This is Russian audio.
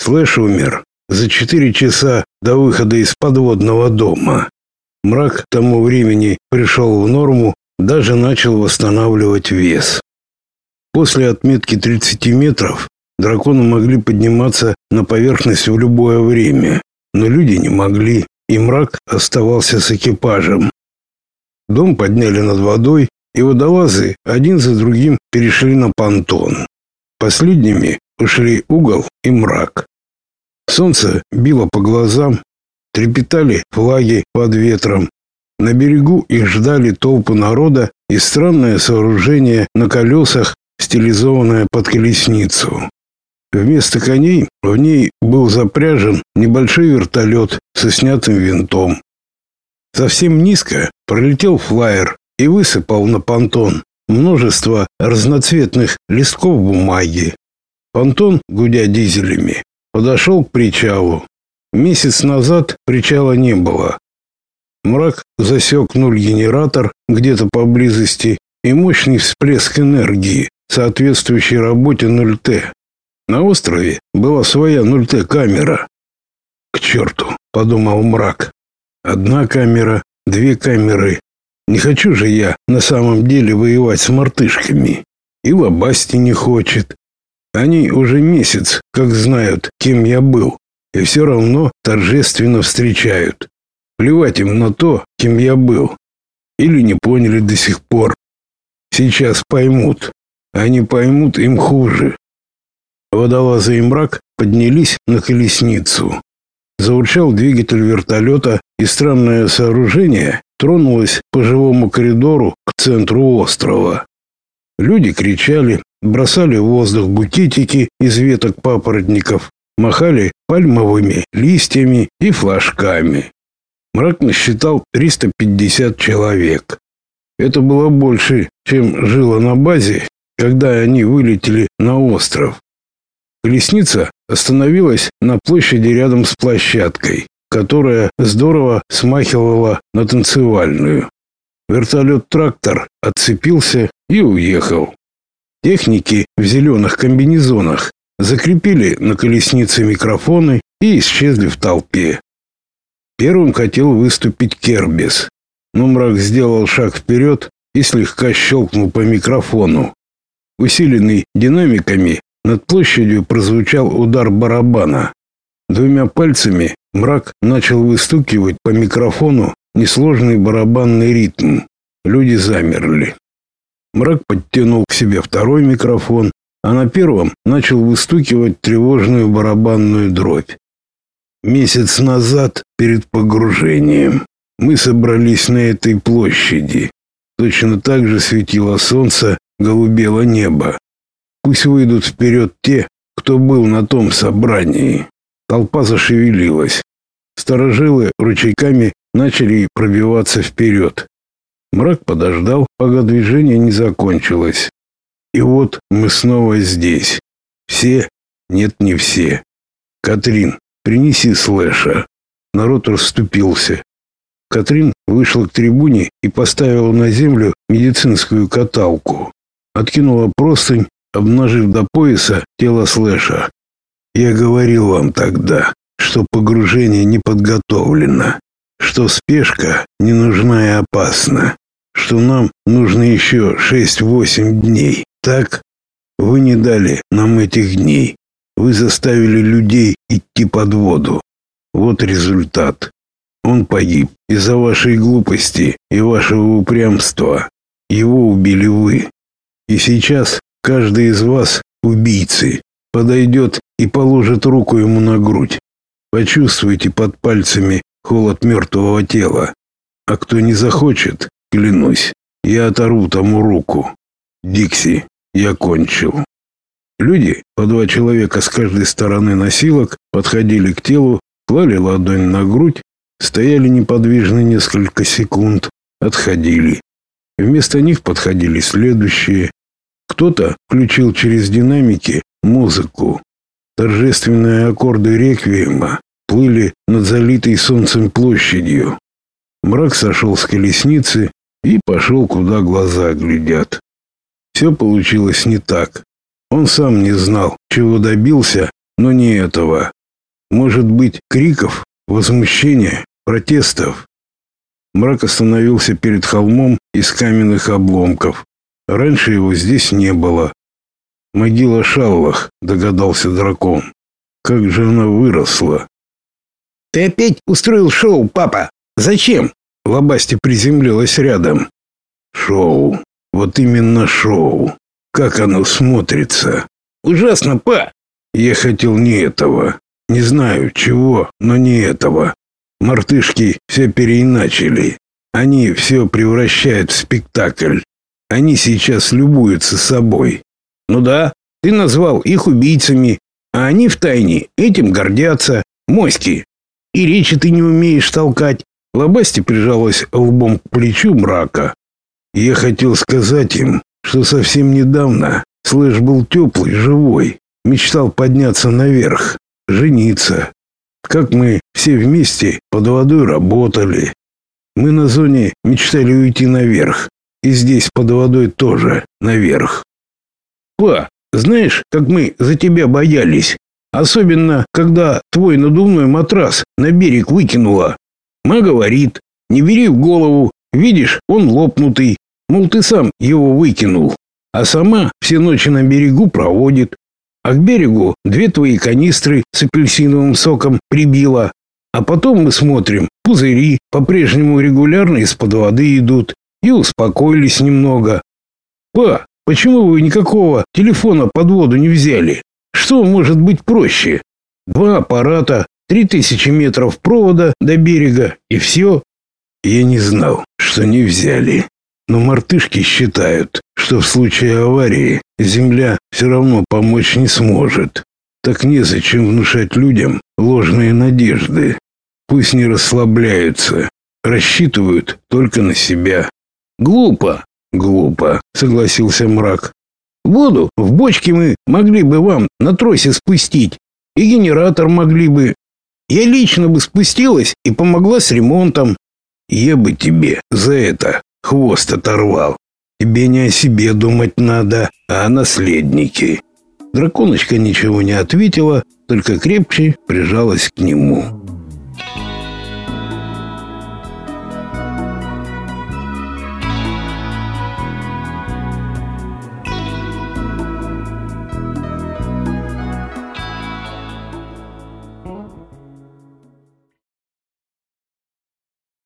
Слэш умер за 4 часа до выхода из подводного дома. Мрак к тому времени пришел в норму, даже начал восстанавливать вес. После отметки 30 метров драконы могли подниматься на поверхность в любое время, но люди не могли, и Мрак оставался с экипажем. Дом подняли над водой, и водолазы один за другим перешли на понтон. Последними ушли Угол и Мрак. Солнце било по глазам, трепетали флаги под ветром. На берегу их ждали толпы народа и странное сооружение на колесах, стилизованное под колесницу. Вместо коней в ней был запряжен небольшой вертолет со снятым винтом. Совсем низко пролетел флайер и высыпал на понтон множество разноцветных листков бумаги. Понтон, гудя дизелями, подошел к причалу. Месяц назад причала не было. Мрак засек 0-генератор где-то поблизости и мощный всплеск энергии, соответствующий работе 0Т. На острове была своя 0Т камера. «К черту!» — подумал Мрак. «Одна камера, 2 камеры. Не хочу же я на самом деле воевать с мартышками. И Лобасти не хочет. Они уже месяц, как знают, кем я был, и все равно торжественно встречают. Плевать им на то, кем я был. Или не поняли до сих пор. Сейчас поймут. Они поймут, им хуже». Водолазы и Мрак поднялись на колесницу. Заурчал двигатель вертолета, и странное сооружение тронулось по живому коридору к центру острова. Люди кричали, бросали в воздух букетики из веток папоротников, махали пальмовыми листьями и флажками. Мрак насчитал 350 человек. Это было больше, чем жило на базе, когда они вылетели на остров. Колесница остановилась на площади рядом с площадкой, которая здорово смахивала на танцевальную. Вертолет-трактор отцепился и уехал. Техники в зеленых комбинезонах закрепили на колеснице микрофоны и исчезли в толпе. Первым хотел выступить Кербис, но Мрак сделал шаг вперед и слегка щелкнул по микрофону. Усиленный динамиками, над площадью прозвучал удар барабана. 2 пальцами Мрак начал выстукивать по микрофону несложный барабанный ритм. Люди замерли. Мрак подтянул к себе 2-й микрофон, а на 1-м начал выстукивать тревожную барабанную дробь. Месяц назад, перед погружением, мы собрались на этой площади. Точно так же светило солнце, голубело небо. Пусть выйдут вперед те, кто был на том собрании. Толпа зашевелилась. Старожилы ручейками начали пробиваться вперед. Мрак подождал, пока движение не закончилось. И вот мы снова здесь. Все? Нет, не все. Катрин, принеси Слэша. Народ расступился. Катрин вышла к трибуне и поставила на землю медицинскую каталку. Откинула простынь, обнажив до пояса тело Слэша. Я говорил вам тогда, что погружение не подготовлено, что спешка не нужна и опасна, что нам нужно еще 6-8 дней. Так? Вы не дали нам этих дней. Вы заставили людей идти под воду. Вот результат. Он погиб из-за вашей глупости и вашего упрямства. Его убили вы. И сейчас каждый из вас, убийцы, подойдет и положит руку ему на грудь. Почувствуйте под пальцами холод мертвого тела. А кто не захочет, клянусь, я оторву тому руку. Дикси, я кончил. Люди, по 2 человека с каждой стороны носилок, подходили к телу, клали ладонь на грудь, стояли неподвижно несколько секунд, отходили. Вместо них подходили следующие. Кто-то включил через динамики музыку. Торжественные аккорды реквиема плыли над залитой солнцем площадью. Мрак сошел с колесницы и пошел, куда глаза глядят. Все получилось не так. Он сам не знал, чего добился, но не этого. Может быть, криков, возмущения, протестов. Мрак остановился перед холмом из каменных обломков. Раньше его здесь не было. Могила Шаллах, догадался дракон. Как же она выросла. Ты опять устроил шоу, папа? Зачем? Лобасти приземлилась рядом. Шоу. Вот именно шоу. Как оно смотрится. Ужасно, па. Я хотел не этого. Не знаю чего, но не этого. Мартышки все переиначили. Они все превращают в спектакль. Они сейчас любуются собой. Ну да, ты назвал их убийцами, а они втайне этим гордятся. Моськи. И речи ты не умеешь толкать. Лобасти прижалась лбом к плечу Мрака. Я хотел сказать им, что совсем недавно Слэш был теплый, живой, мечтал подняться наверх, жениться. Как мы все вместе под водой работали. Мы на зоне мечтали уйти наверх, и здесь под водой тоже наверх. Па, знаешь, как мы за тебя боялись? Особенно, когда твой надувной матрас на берег выкинула. Ма говорит, не бери в голову, видишь, он лопнутый, мол, ты сам его выкинул. А сама все ночи на берегу проводит. А к берегу 2 твои канистры с апельсиновым соком прибила. А потом мы смотрим, пузыри по-прежнему регулярно из-под воды идут. И успокоились немного. Па, почему вы никакого телефона под воду не взяли? Что может быть проще? 2 аппарата, 3000 метров провода до берега, и все. Я не знал, что не взяли. Но мартышки считают, что в случае аварии Земля все равно помочь не сможет. Так незачем внушать людям ложные надежды. Пусть не расслабляются, рассчитывают только на себя. Глупо, согласился Мрак. Воду в бочке мы могли бы вам на тросе спустить, и генератор могли бы. Я лично бы спустилась и помогла с ремонтом. Я бы тебе за это хвост оторвал. Тебе не о себе думать надо, а о наследнике. Драконочка ничего не ответила, только крепче прижалась к нему.